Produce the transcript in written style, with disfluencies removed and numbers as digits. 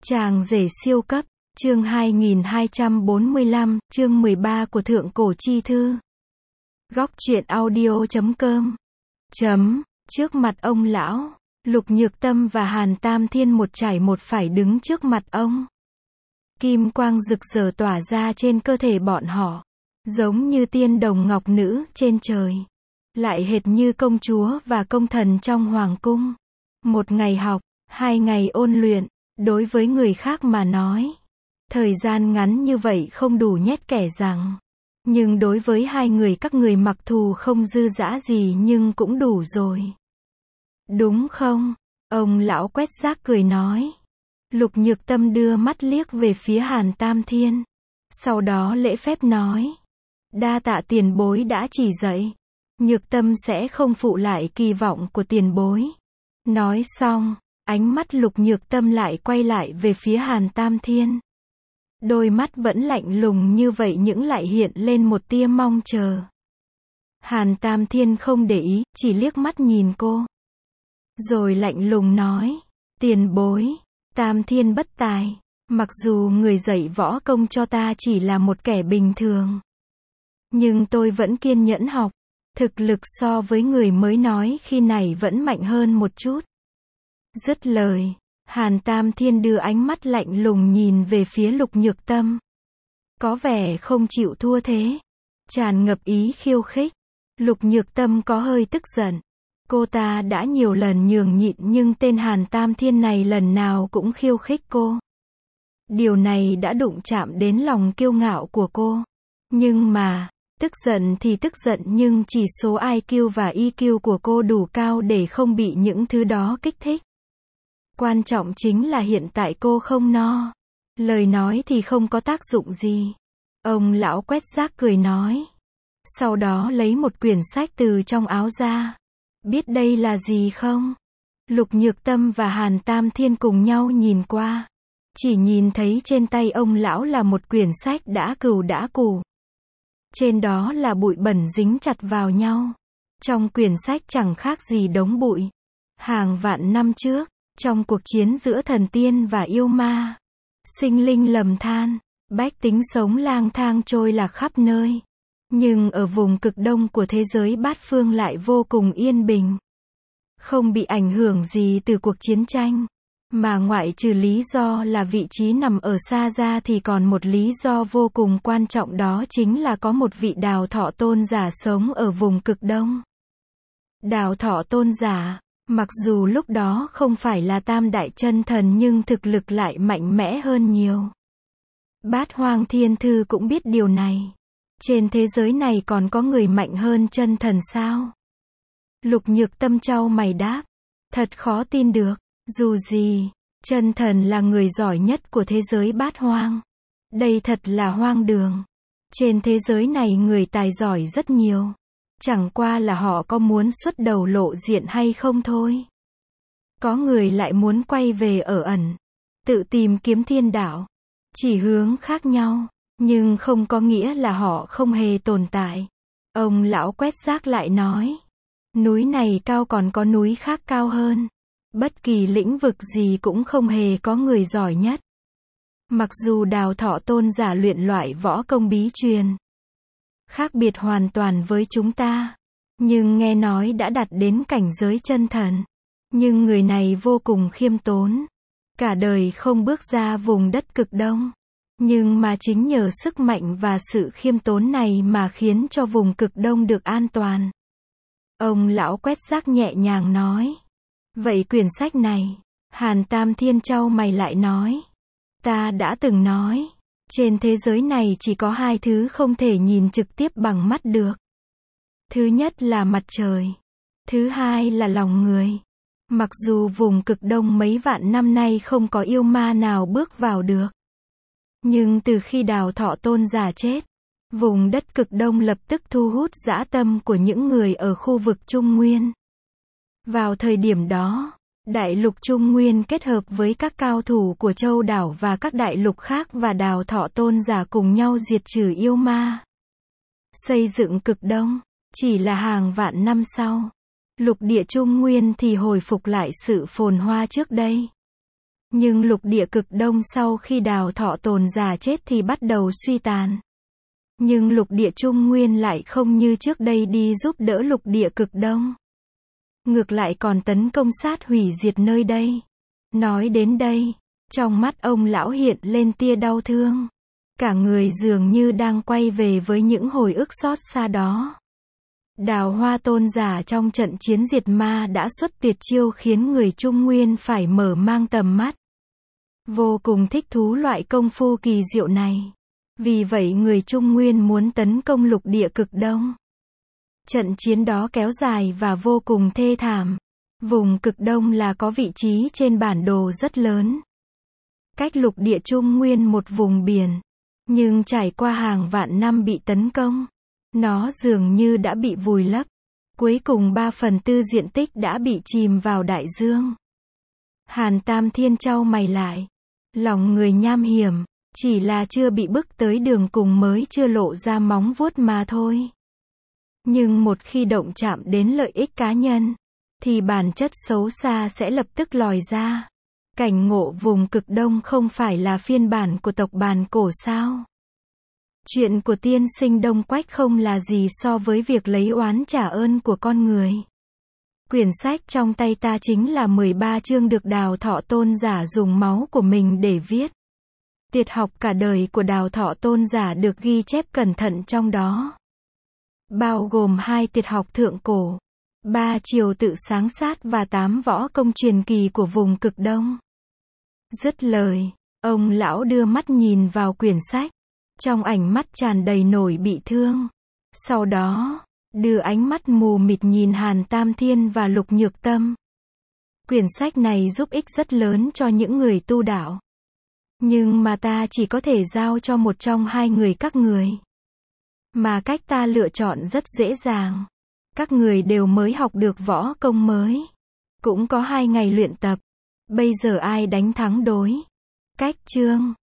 Chàng rể siêu cấp, chương 2245, chương 13 của Thượng Cổ Chi Thư. Góc truyện audio.com. Trước mặt ông lão, Lục Nhược Tâm và Hàn Tam Thiên một trải một phải đứng trước mặt ông. Kim quang rực rỡ tỏa ra trên cơ thể bọn họ, giống như tiên đồng ngọc nữ trên trời, lại hệt như công chúa và công thần trong hoàng cung. Một ngày học, 2 ngày ôn luyện, đối với người khác mà nói, thời gian ngắn như vậy không đủ nhét kẻ rằng. Nhưng đối với hai người các người mặc thù không dư dã gì nhưng cũng đủ rồi. Đúng không? Ông lão quét rác cười nói. Lục Nhược Tâm đưa mắt liếc về phía Hàn Tam Thiên. Sau đó lễ phép nói. Đa tạ tiền bối đã chỉ dạy. Nhược Tâm sẽ không phụ lại kỳ vọng của tiền bối. Nói xong, ánh mắt Lục Nhược Tâm lại quay lại về phía Hàn Tam Thiên. Đôi mắt vẫn lạnh lùng như vậy nhưng lại hiện lên một tia mong chờ. Hàn Tam Thiên không để ý, chỉ liếc mắt nhìn cô. Rồi lạnh lùng nói, tiền bối, Tam Thiên bất tài, mặc dù người dạy võ công cho ta chỉ là một kẻ bình thường. Nhưng tôi vẫn kiên nhẫn học, thực lực so với người mới nói khi này vẫn mạnh hơn một chút. Dứt lời, Hàn Tam Thiên đưa ánh mắt lạnh lùng nhìn về phía Lục Nhược Tâm. Có vẻ không chịu thua thế. Tràn ngập ý khiêu khích. Lục Nhược Tâm có hơi tức giận. Cô ta đã nhiều lần nhường nhịn nhưng tên Hàn Tam Thiên này lần nào cũng khiêu khích cô. Điều này đã đụng chạm đến lòng kiêu ngạo của cô. Nhưng mà, tức giận thì tức giận nhưng chỉ số IQ và EQ của cô đủ cao để không bị những thứ đó kích thích. Quan trọng chính là hiện tại cô không no. Lời nói thì không có tác dụng gì. Ông lão quét rác cười nói. Sau đó lấy một quyển sách từ trong áo ra. Biết đây là gì không? Lục Nhược Tâm và Hàn Tam Thiên cùng nhau nhìn qua. Chỉ nhìn thấy trên tay ông lão là một quyển sách đã cừu đã củ. Trên đó là bụi bẩn dính chặt vào nhau. Trong quyển sách chẳng khác gì đống bụi. Hàng vạn năm trước, trong cuộc chiến giữa thần tiên và yêu ma, sinh linh lầm than, bách tính sống lang thang trôi lạc khắp nơi. Nhưng ở vùng cực đông của thế giới bát phương lại vô cùng yên bình. Không bị ảnh hưởng gì từ cuộc chiến tranh. Mà ngoại trừ lý do là vị trí nằm ở xa ra thì còn một lý do vô cùng quan trọng, đó chính là có một vị Đào Thọ Tôn giả sống ở vùng cực đông. Đào Thọ Tôn giả, mặc dù lúc đó không phải là tam đại chân thần nhưng thực lực lại mạnh mẽ hơn nhiều. Bát Hoang Thiên Thư cũng biết điều này. Trên thế giới này còn có người mạnh hơn chân thần sao? Lục Nhược Tâm chau mày đáp. Thật khó tin được. Dù gì, chân thần là người giỏi nhất của thế giới bát hoang. Đây thật là hoang đường. Trên thế giới này người tài giỏi rất nhiều. Chẳng qua là họ có muốn xuất đầu lộ diện hay không thôi. Có người lại muốn quay về ở ẩn, tự tìm kiếm thiên đạo. Chỉ hướng khác nhau, nhưng không có nghĩa là họ không hề tồn tại. Ông lão quét rác lại nói. Núi này cao còn có núi khác cao hơn. Bất kỳ lĩnh vực gì cũng không hề có người giỏi nhất. Mặc dù Đào Thọ Tôn giả luyện loại võ công bí truyền, khác biệt hoàn toàn với chúng ta, nhưng nghe nói đã đạt đến cảnh giới chân thần. Nhưng người này vô cùng khiêm tốn, cả đời không bước ra vùng đất cực đông. Nhưng mà chính nhờ sức mạnh và sự khiêm tốn này mà khiến cho vùng cực đông được an toàn. Ông lão quét rác nhẹ nhàng nói. Vậy quyển sách này, Hàn Tam Thiên chau mày lại nói. Ta đã từng nói, trên thế giới này chỉ có 2 thứ không thể nhìn trực tiếp bằng mắt được. Thứ nhất là mặt trời. Thứ hai là lòng người. Mặc dù vùng cực đông mấy vạn năm nay không có yêu ma nào bước vào được. Nhưng từ khi Đào Thọ Tôn giả chết, vùng đất cực đông lập tức thu hút dã tâm của những người ở khu vực Trung Nguyên. Vào thời điểm đó, đại lục Trung Nguyên kết hợp với các cao thủ của châu đảo và các đại lục khác và Đào Thọ Tôn giả cùng nhau diệt trừ yêu ma. Xây dựng cực đông, chỉ là hàng vạn năm sau, lục địa Trung Nguyên thì hồi phục lại sự phồn hoa trước đây. Nhưng lục địa cực đông sau khi Đào Thọ Tôn giả chết thì bắt đầu suy tàn. Nhưng lục địa Trung Nguyên lại không như trước đây đi giúp đỡ lục địa cực đông. Ngược lại còn tấn công sát hủy diệt nơi đây. Nói đến đây, trong mắt ông lão hiện lên tia đau thương. Cả người dường như đang quay về với những hồi ức xót xa đó. Đào Hoa Tôn giả trong trận chiến diệt ma đã xuất tuyệt chiêu khiến người Trung Nguyên phải mở mang tầm mắt. Vô cùng thích thú loại công phu kỳ diệu này. Vì vậy người Trung Nguyên muốn tấn công lục địa cực đông. Trận chiến đó kéo dài và vô cùng thê thảm. Vùng cực đông là có vị trí trên bản đồ rất lớn. Cách lục địa Trung Nguyên một vùng biển. Nhưng trải qua hàng vạn năm bị tấn công. Nó dường như đã bị vùi lấp. Cuối cùng 3/4 diện tích đã bị chìm vào đại dương. Hàn Tam Thiên chau mày lại. Lòng người nham hiểm. Chỉ là chưa bị bức tới đường cùng mới chưa lộ ra móng vuốt mà thôi. Nhưng một khi động chạm đến lợi ích cá nhân, thì bản chất xấu xa sẽ lập tức lòi ra. Cảnh ngộ vùng cực đông không phải là phiên bản của tộc Bàn Cổ sao? Chuyện của tiên sinh Đông Quách không là gì so với việc lấy oán trả ơn của con người. Quyển sách trong tay ta chính là 13 chương được Đào Thọ Tôn giả dùng máu của mình để viết. Tiệt học cả đời của Đào Thọ Tôn giả được ghi chép cẩn thận trong đó. Bao gồm 2 tiệt học thượng cổ, 3 triều tự sáng sát và 8 võ công truyền kỳ của vùng cực đông. Dứt lời, ông lão đưa mắt nhìn vào quyển sách. Trong ánh mắt tràn đầy nỗi bị thương. Sau đó, đưa ánh mắt mù mịt nhìn Hàn Tam Thiên và Lục Nhược Tâm. Quyển sách này giúp ích rất lớn cho những người tu đạo. Nhưng mà ta chỉ có thể giao cho một trong 2 người các người. Mà cách ta lựa chọn rất dễ dàng. Các người đều mới học được võ công mới. Cũng có 2 ngày luyện tập. Bây giờ ai đánh thắng đối cách chương.